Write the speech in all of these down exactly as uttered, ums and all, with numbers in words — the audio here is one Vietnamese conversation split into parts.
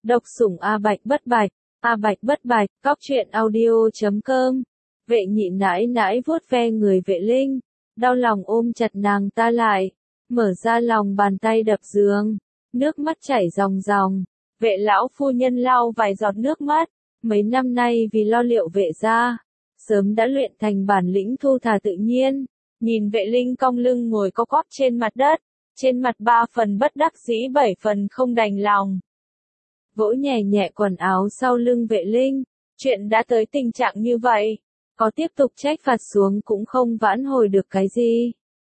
Độc sủng A Bạch Bất Bạch, A Bạch Bất Bạch, cóc truyện audio chấm com. Vệ nhị nãi nãi vuốt ve người vệ linh, đau lòng ôm chặt nàng ta lại, mở ra lòng bàn tay đập giường, nước mắt chảy ròng ròng. Vệ lão phu nhân lau vài giọt nước mắt, mấy năm nay vì lo liệu vệ gia, sớm đã luyện thành bản lĩnh thu thả tự nhiên. Nhìn vệ linh cong lưng ngồi co quắp trên mặt đất, trên mặt ba phần bất đắc dĩ bảy phần không đành lòng. Vỗ nhẹ nhẹ quần áo sau lưng vệ linh, chuyện đã tới tình trạng như vậy, có tiếp tục trách phạt xuống cũng không vãn hồi được cái gì.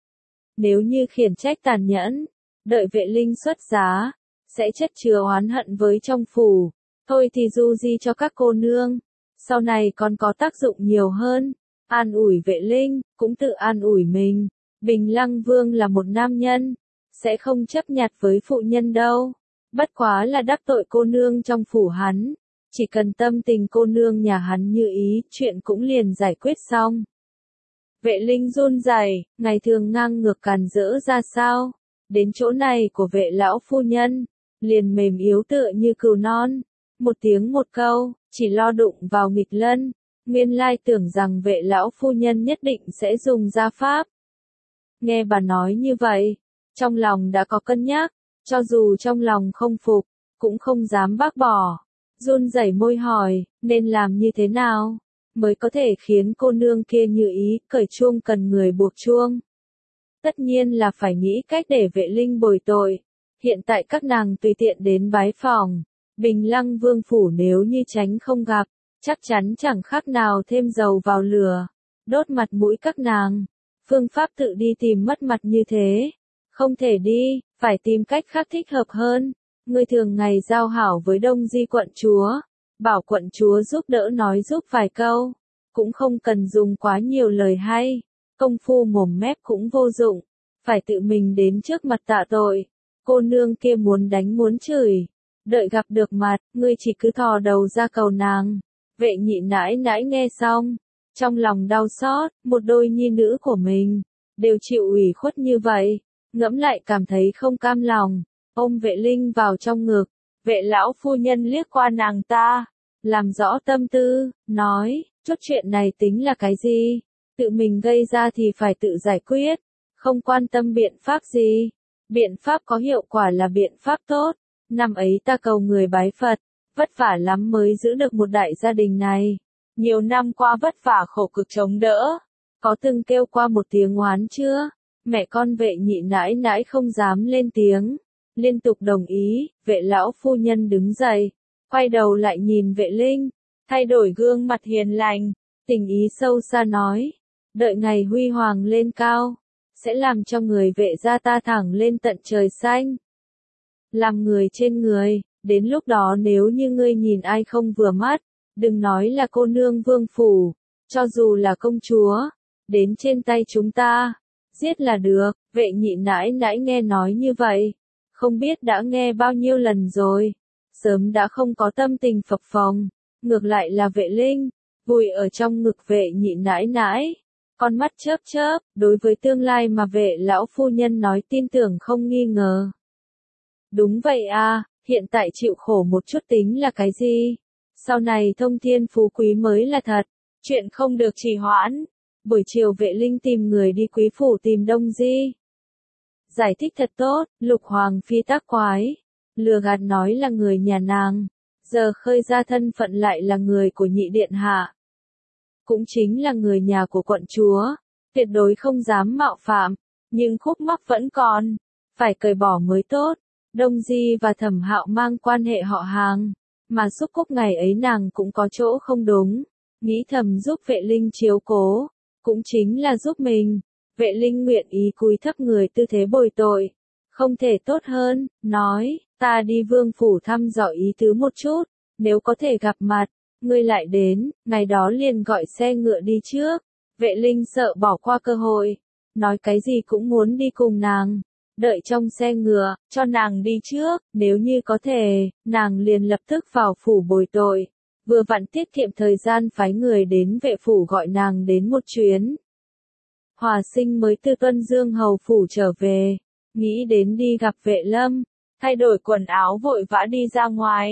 Nếu như khiển trách tàn nhẫn, đợi vệ linh xuất giá, sẽ chất chứa oán hận với trong phủ, thôi thì du di cho các cô nương, sau này còn có tác dụng nhiều hơn. An ủi vệ linh, cũng tự an ủi mình, Bình Lăng Vương là một nam nhân, sẽ không chấp nhặt với phụ nhân đâu, bất quá là đắc tội cô nương trong phủ hắn, chỉ cần tâm tình cô nương nhà hắn như ý, chuyện cũng liền giải quyết xong. Vệ linh run rẩy, ngày thường ngang ngược càn rỡ ra sao, đến chỗ này của vệ lão phu nhân, liền mềm yếu tựa như cừu non, một tiếng một câu, chỉ lo đụng vào nghịch lân. Nguyên lai tưởng rằng vệ lão phu nhân nhất định sẽ dùng gia pháp. Nghe bà nói như vậy, trong lòng đã có cân nhắc, cho dù trong lòng không phục, cũng không dám bác bỏ. Run rẩy môi hỏi, nên làm như thế nào, mới có thể khiến cô nương kia như ý, cởi chuông cần người buộc chuông. Tất nhiên là phải nghĩ cách để vệ linh bồi tội. Hiện tại các nàng tùy tiện đến bái phòng, Bình Lăng Vương phủ nếu như tránh không gặp, chắc chắn chẳng khác nào thêm dầu vào lửa, đốt mặt mũi các nàng. Phương pháp tự đi tìm mất mặt như thế, không thể đi, phải tìm cách khác thích hợp hơn. Ngươi thường ngày giao hảo với Đông Di quận chúa, bảo quận chúa giúp đỡ nói giúp vài câu, cũng không cần dùng quá nhiều lời hay, công phu mồm mép cũng vô dụng, phải tự mình đến trước mặt tạ tội. Cô nương kia muốn đánh muốn chửi, đợi gặp được mặt, ngươi chỉ cứ thò đầu ra cầu nàng. Vệ nhị nãi nãi nghe xong, trong lòng đau xót, một đôi nhi nữ của mình, đều chịu ủy khuất như vậy, ngẫm lại cảm thấy không cam lòng, ôm vệ linh vào trong ngực, vệ lão phu nhân liếc qua nàng ta, làm rõ tâm tư, nói, chút chuyện này tính là cái gì, tự mình gây ra thì phải tự giải quyết, không quan tâm biện pháp gì, biện pháp có hiệu quả là biện pháp tốt, năm ấy ta cầu người bái Phật. Vất vả lắm mới giữ được một đại gia đình này. Nhiều năm qua vất vả khổ cực chống đỡ. Có từng kêu qua một tiếng oán chưa? Mẹ con vệ nhị nãi nãi không dám lên tiếng. Liên tục đồng ý, vệ lão phu nhân đứng dậy. Quay đầu lại nhìn vệ linh. Thay đổi gương mặt hiền lành. Tình ý sâu xa nói. Đợi ngày huy hoàng lên cao. Sẽ làm cho người vệ gia ta thẳng lên tận trời xanh. Làm người trên người. Đến lúc đó nếu như ngươi nhìn ai không vừa mắt, đừng nói là cô nương vương phủ, cho dù là công chúa, đến trên tay chúng ta, giết là được. Vệ nhị nãi nãi nghe nói như vậy, không biết đã nghe bao nhiêu lần rồi, sớm đã không có tâm tình phập phồng, ngược lại là vệ linh, vùi ở trong ngực vệ nhị nãi nãi, con mắt chớp chớp, đối với tương lai mà vệ lão phu nhân nói tin tưởng không nghi ngờ. Đúng vậy à. Hiện tại chịu khổ một chút tính là cái gì? Sau này thông thiên phú quý mới là thật. Chuyện không được trì hoãn. Buổi chiều vệ linh tìm người đi quý phủ tìm Đông Di. Giải thích thật tốt, Lục Hoàng phi tác quái. Lừa gạt nói là người nhà nàng. Giờ khơi ra thân phận lại là người của nhị điện hạ. Cũng chính là người nhà của quận chúa. Tuyệt đối không dám mạo phạm. Nhưng khúc mắc vẫn còn. Phải cởi bỏ mới tốt. Đông Di và Thẩm Hạo mang quan hệ họ hàng, mà xúc cúc ngày ấy nàng cũng có chỗ không đúng, nghĩ thầm giúp vệ linh chiếu cố, cũng chính là giúp mình. Vệ linh nguyện ý cúi thấp người tư thế bồi tội, không thể tốt hơn, nói, ta đi vương phủ thăm dò ý tứ một chút, nếu có thể gặp mặt, ngươi lại đến, ngày đó liền gọi xe ngựa đi trước. Vệ linh sợ bỏ qua cơ hội, nói cái gì cũng muốn đi cùng nàng. Đợi trong xe ngựa, cho nàng đi trước, nếu như có thể, nàng liền lập tức vào phủ bồi tội. Vừa vặn tiết kiệm thời gian phái người đến vệ phủ gọi nàng đến một chuyến. Hòa Sinh mới từ Tuân Dương hầu phủ trở về, nghĩ đến đi gặp vệ lâm, thay đổi quần áo vội vã đi ra ngoài.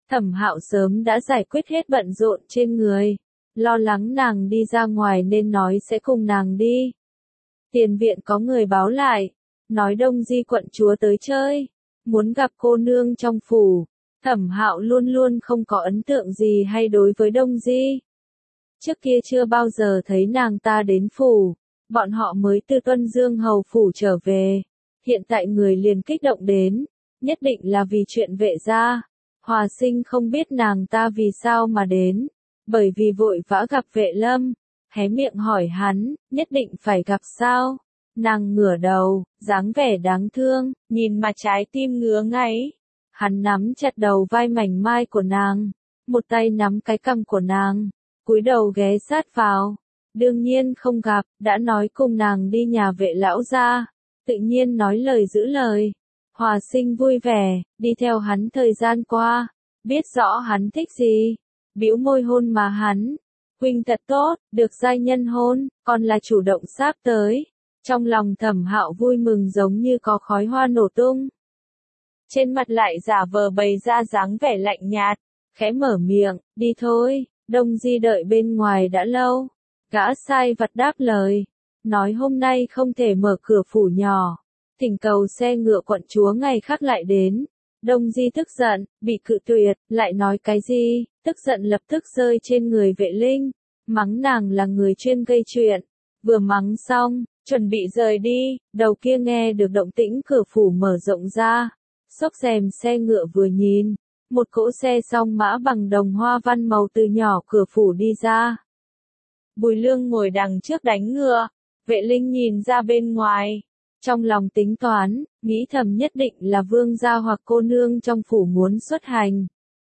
Thẩm Hạo sớm đã giải quyết hết bận rộn trên người, lo lắng nàng đi ra ngoài nên nói sẽ cùng nàng đi. Tiền viện có người báo lại, nói Đông Di quận chúa tới chơi, muốn gặp cô nương trong phủ. Thẩm Hạo luôn luôn không có ấn tượng gì hay đối với Đông Di. Trước kia chưa bao giờ thấy nàng ta đến phủ, bọn họ mới từ Tuân Dương hầu phủ trở về. Hiện tại người liền kích động đến, nhất định là vì chuyện vệ gia. Hòa Sinh không biết nàng ta vì sao mà đến, bởi vì vội vã gặp Vệ Lâm, hé miệng hỏi hắn, nhất định phải gặp sao? Nàng ngửa đầu, dáng vẻ đáng thương, nhìn mà trái tim ngứa ngáy. Hắn nắm chặt đầu vai mảnh mai của nàng, một tay nắm cái cằm của nàng, cúi đầu ghé sát vào. Đương nhiên không gặp, đã nói cùng nàng đi nhà Vệ lão gia, tự nhiên nói lời giữ lời. Hòa Sinh vui vẻ, đi theo hắn thời gian qua, biết rõ hắn thích gì, bĩu môi hôn mà hắn. Huynh thật tốt, được giai nhân hôn, còn là chủ động sáp tới. Trong lòng Thẩm Hạo vui mừng giống như có khói hoa nổ tung. Trên mặt lại giả vờ bày ra dáng vẻ lạnh nhạt, khẽ mở miệng, đi thôi, Đông Di đợi bên ngoài đã lâu. Gã sai vặt đáp lời, nói hôm nay không thể mở cửa phủ nhỏ, thỉnh cầu xe ngựa quận chúa ngày khác lại đến. Đông Di tức giận, bị cự tuyệt, lại nói cái gì, tức giận lập tức rơi trên người Vệ Linh, mắng nàng là người chuyên gây chuyện. Vừa mắng xong, chuẩn bị rời đi, đầu kia nghe được động tĩnh cửa phủ mở rộng ra, xốc rèm xe ngựa vừa nhìn, một cỗ xe song mã bằng đồng hoa văn màu từ nhỏ cửa phủ đi ra. Bùi Lương ngồi đằng trước đánh ngựa, Vệ Linh nhìn ra bên ngoài, trong lòng tính toán, nghĩ thầm nhất định là vương gia hoặc cô nương trong phủ muốn xuất hành.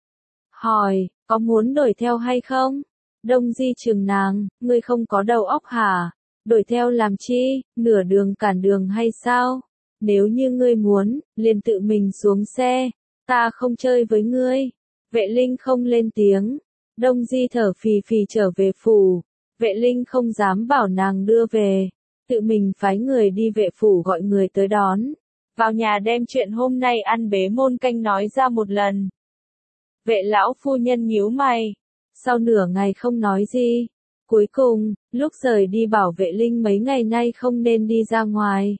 Hỏi, có muốn đuổi theo hay không? Đông Di trừng nàng, ngươi không có đầu óc hả? Đuổi theo làm chi, nửa đường cản đường hay sao? Nếu như ngươi muốn, liền tự mình xuống xe, ta không chơi với ngươi. Vệ Linh không lên tiếng. Đông Di thở phì phì trở về phủ. Vệ Linh không dám bảo nàng đưa về, tự mình phái người đi vệ phủ gọi người tới đón. Vào nhà đem chuyện hôm nay ăn bế môn canh nói ra một lần. Vệ lão phu nhân nhíu mày, sau nửa ngày không nói gì. Cuối cùng, lúc rời đi bảo Vệ Linh mấy ngày nay không nên đi ra ngoài.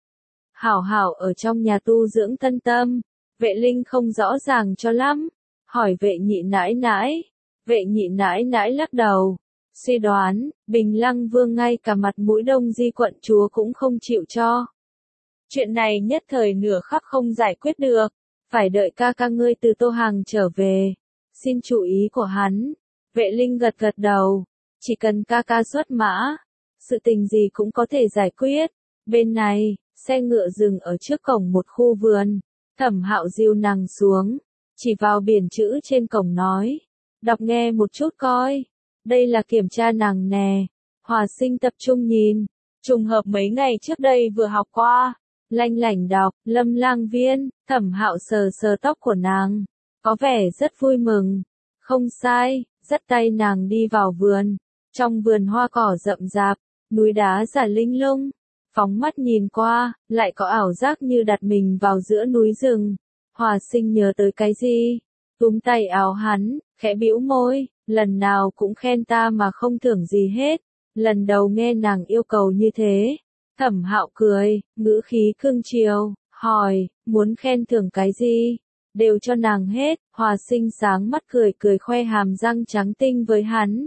Hảo hảo ở trong nhà tu dưỡng thân tâm. Vệ Linh không rõ ràng cho lắm, hỏi Vệ nhị nãi nãi. Vệ nhị nãi nãi lắc đầu, suy đoán, Bình Lăng Vương ngay cả mặt mũi Đông Di quận chúa cũng không chịu cho. Chuyện này nhất thời nửa khắc không giải quyết được, phải đợi ca ca ngươi từ Tô Hàng trở về. Xin chú ý của hắn. Vệ Linh gật gật đầu, chỉ cần ca ca xuất mã, sự tình gì cũng có thể giải quyết. Bên này, xe ngựa dừng ở trước cổng một khu vườn. Thẩm Hạo dìu nàng xuống, chỉ vào biển chữ trên cổng nói, đọc nghe một chút coi. Đây là kiểm tra nàng nè. Hòa Sinh tập trung nhìn, trùng hợp mấy ngày trước đây vừa học qua. Lanh lảnh đọc, Lâm Lang Viên. Thẩm Hạo sờ sờ tóc của nàng, có vẻ rất vui mừng. Không sai, dắt tay nàng đi vào vườn. Trong vườn hoa cỏ rậm rạp, núi đá giả linh lung. Phóng mắt nhìn qua, lại có ảo giác như đặt mình vào giữa núi rừng. Hòa Sinh nhớ tới cái gì? Túm tay áo hắn, khẽ bĩu môi, lần nào cũng khen ta mà không thưởng gì hết. Lần đầu nghe nàng yêu cầu như thế. Thẩm Hạo cười, ngữ khí cương chiều, hỏi, muốn khen thưởng cái gì? Đều cho nàng hết. Hòa Sinh sáng mắt cười cười khoe hàm răng trắng tinh với hắn.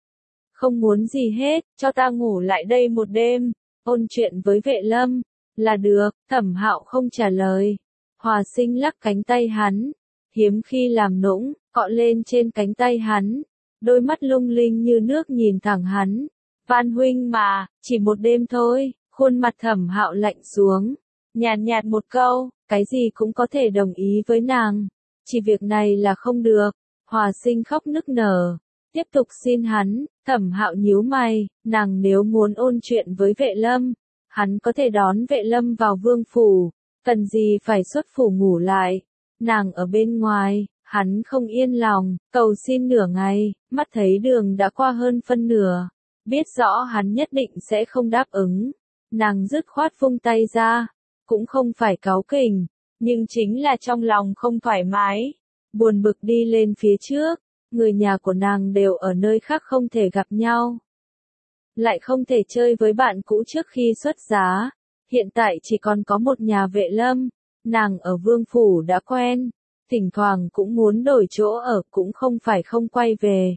Không muốn gì hết, cho ta ngủ lại đây một đêm, ôn chuyện với Vệ Lâm, là được. Thẩm Hạo không trả lời. Hòa Sinh lắc cánh tay hắn, hiếm khi làm nũng, cọ lên trên cánh tay hắn, đôi mắt lung linh như nước nhìn thẳng hắn. Van huynh mà, chỉ một đêm thôi. Khuôn mặt Thẩm Hạo lạnh xuống, nhàn nhạt một câu, cái gì cũng có thể đồng ý với nàng, chỉ việc này là không được. Hòa Sinh khóc nức nở, tiếp tục xin hắn. Thẩm Hạo nhíu mày, nàng nếu muốn ôn chuyện với Vệ Lâm, hắn có thể đón Vệ Lâm vào vương phủ, cần gì phải xuất phủ ngủ lại. Nàng ở bên ngoài, hắn không yên lòng, cầu xin nửa ngày, mắt thấy đường đã qua hơn phân nửa, biết rõ hắn nhất định sẽ không đáp ứng. Nàng dứt khoát vung tay ra, cũng không phải cáu kỉnh, nhưng chính là trong lòng không thoải mái. buồn bực đi lên phía trước, người nhà của nàng đều ở nơi khác không thể gặp nhau. Lại không thể chơi với bạn cũ trước khi xuất giá, hiện tại chỉ còn có một nhà vệ lâm, nàng ở Vương Phủ đã quen, thỉnh thoảng cũng muốn đổi chỗ ở cũng không phải không quay về.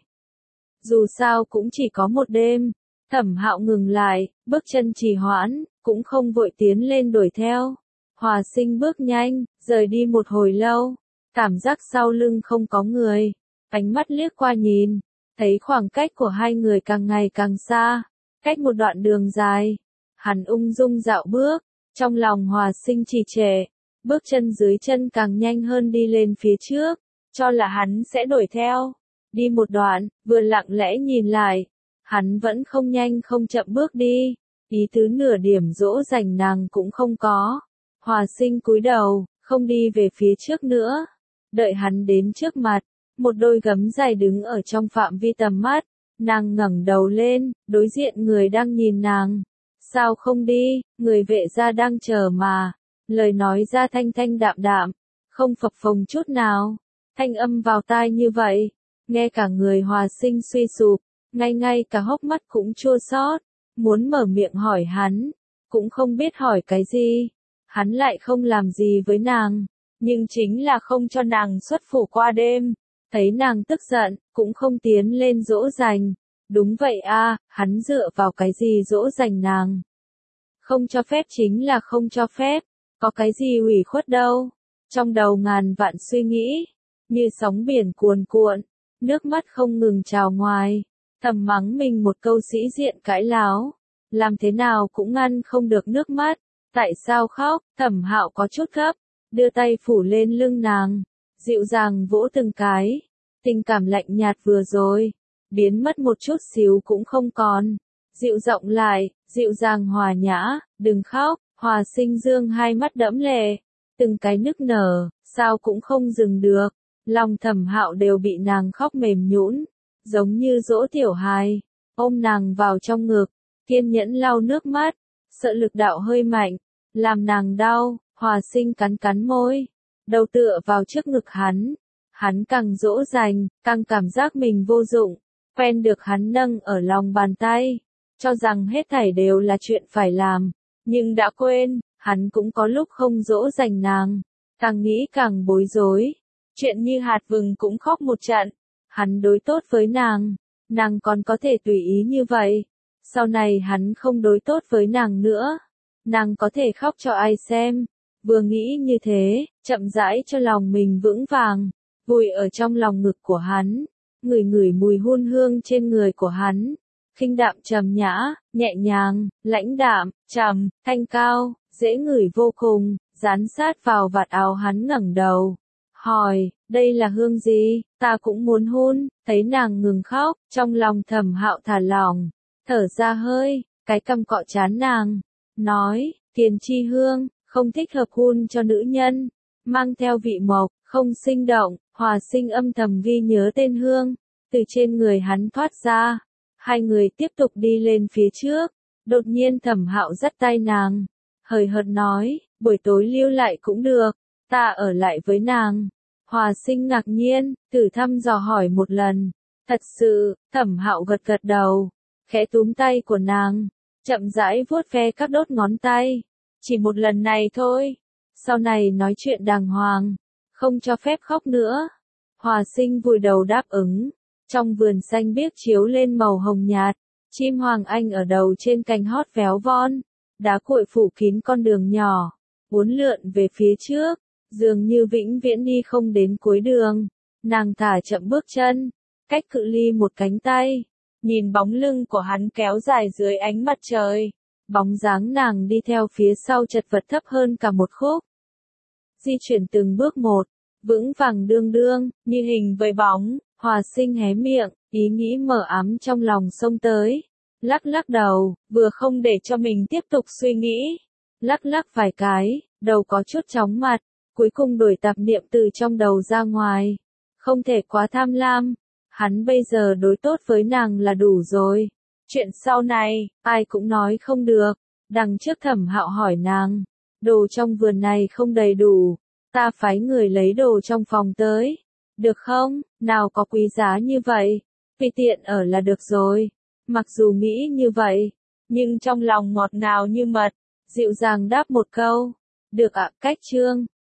Dù sao cũng chỉ có một đêm, Thẩm Hạo ngừng lại, bước chân trì hoãn, cũng không vội tiến lên đuổi theo. Hòa Sinh bước nhanh, rời đi một hồi lâu, cảm giác sau lưng không có người, ánh mắt liếc qua nhìn, thấy khoảng cách của hai người càng ngày càng xa, cách một đoạn đường dài. Hắn ung dung dạo bước, trong lòng Hòa Sinh trì trệ, bước chân dưới chân càng nhanh hơn đi lên phía trước, cho là hắn sẽ đuổi theo. Đi một đoạn, vừa lặng lẽ nhìn lại, hắn vẫn không nhanh không chậm bước đi, ý tứ nửa điểm dỗ dành nàng cũng không có. Hòa Sinh cúi đầu, không đi về phía trước nữa, đợi hắn đến trước mặt, một đôi gấm dài đứng ở trong phạm vi tầm mắt, nàng ngẩng đầu lên, đối diện người đang nhìn nàng. Sao không đi, người vệ gia đang chờ mà, lời nói ra thanh thanh đạm đạm, không phập phồng chút nào, thanh âm vào tai như vậy, nghe cả người Hòa Sinh suy sụp, ngay ngay cả hốc mắt cũng chua xót, muốn mở miệng hỏi hắn, cũng không biết hỏi cái gì, hắn lại không làm gì với nàng, nhưng chính là không cho nàng xuất phủ qua đêm, thấy nàng tức giận, cũng không tiến lên dỗ dành. Đúng vậy a, hắn dựa vào cái gì dỗ dành nàng? Không cho phép chính là không cho phép, có cái gì ủy khuất đâu. Trong đầu ngàn vạn suy nghĩ, như sóng biển cuồn cuộn, nước mắt không ngừng trào ngoài, thầm mắng mình một câu sĩ diện cãi láo, làm thế nào cũng ngăn không được nước mắt. Tại sao khóc? Thẩm Hạo có chút gấp, đưa tay phủ lên lưng nàng, dịu dàng vỗ từng cái, tình cảm lạnh nhạt vừa rồi biến mất một chút xíu cũng không còn, dịu giọng lại, dịu dàng hòa nhã, đừng khóc. Hòa Sinh dương hai mắt đẫm lệ, từng cái nức nở, sao cũng không dừng được, lòng Thẩm Hạo đều bị nàng khóc mềm nhũn, giống như dỗ tiểu hài, ôm nàng vào trong ngực, kiên nhẫn lau nước mắt, sợ lực đạo hơi mạnh, làm nàng đau. Hòa Sinh cắn cắn môi, đầu tựa vào trước ngực hắn, hắn càng dỗ dành, càng cảm giác mình vô dụng. Quen được hắn nâng ở lòng bàn tay, cho rằng hết thảy đều là chuyện phải làm, nhưng đã quên, hắn cũng có lúc không dỗ dành nàng, càng nghĩ càng bối rối, chuyện như hạt vừng cũng khóc một trận, hắn đối tốt với nàng, nàng còn có thể tùy ý như vậy, sau này hắn không đối tốt với nàng nữa, nàng có thể khóc cho ai xem, vừa nghĩ như thế, chậm rãi cho lòng mình vững vàng, vùi ở trong lòng ngực của hắn. Ngửi ngửi mùi hôn hương trên người của hắn, khinh đạm trầm nhã, nhẹ nhàng, lãnh đạm, trầm, thanh cao, dễ ngửi vô cùng, dán sát vào vạt áo hắn ngẩng đầu, hỏi, đây là hương gì, ta cũng muốn hôn. Thấy nàng ngừng khóc, trong lòng Thẩm Hạo thả lỏng, thở ra hơi, cái cằm cọ trán nàng, nói, tiền chi hương, không thích hợp hôn cho nữ nhân, mang theo vị mộc, không sinh động. Hòa Sinh âm thầm ghi nhớ tên hương, từ trên người hắn thoát ra, hai người tiếp tục đi lên phía trước, đột nhiên Thẩm Hạo dắt tay nàng, hời hợt nói, buổi tối lưu lại cũng được, ta ở lại với nàng. Hòa Sinh ngạc nhiên, thử thăm dò hỏi một lần, thật sự. Thẩm Hạo gật gật đầu, khẽ túm tay của nàng, chậm rãi vuốt ve các đốt ngón tay, chỉ một lần này thôi, sau này nói chuyện đàng hoàng. Không cho phép khóc nữa. Hòa Sinh vùi đầu đáp ứng. Trong vườn xanh biếc chiếu lên màu hồng nhạt, chim hoàng anh ở đầu trên cành hót véo von, đá cuội phủ kín con đường nhỏ, uốn lượn về phía trước, dường như vĩnh viễn đi không đến cuối đường. Nàng thả chậm bước chân, cách cự ly một cánh tay, nhìn bóng lưng của hắn kéo dài dưới ánh mặt trời, bóng dáng nàng đi theo phía sau chật vật thấp hơn cả một khúc. Di chuyển từng bước một, vững vàng đương đương, như hình với bóng. Hòa Sinh hé miệng, ý nghĩ mờ ám trong lòng xông tới, lắc lắc đầu, vừa không để cho mình tiếp tục suy nghĩ, lắc lắc vài cái, đầu có chút chóng mặt, cuối cùng đuổi tạp niệm từ trong đầu ra ngoài, không thể quá tham lam, hắn bây giờ đối tốt với nàng là đủ rồi, chuyện sau này, ai cũng nói không được. Đằng trước Thẩm Hạo hỏi nàng, đồ trong vườn này không đầy đủ, ta phái người lấy đồ trong phòng tới. Được không, nào có quý giá như vậy, tùy tiện ở là được rồi. Mặc dù nghĩ như vậy, nhưng trong lòng ngọt ngào như mật, dịu dàng đáp một câu. Được ạ, cách trương.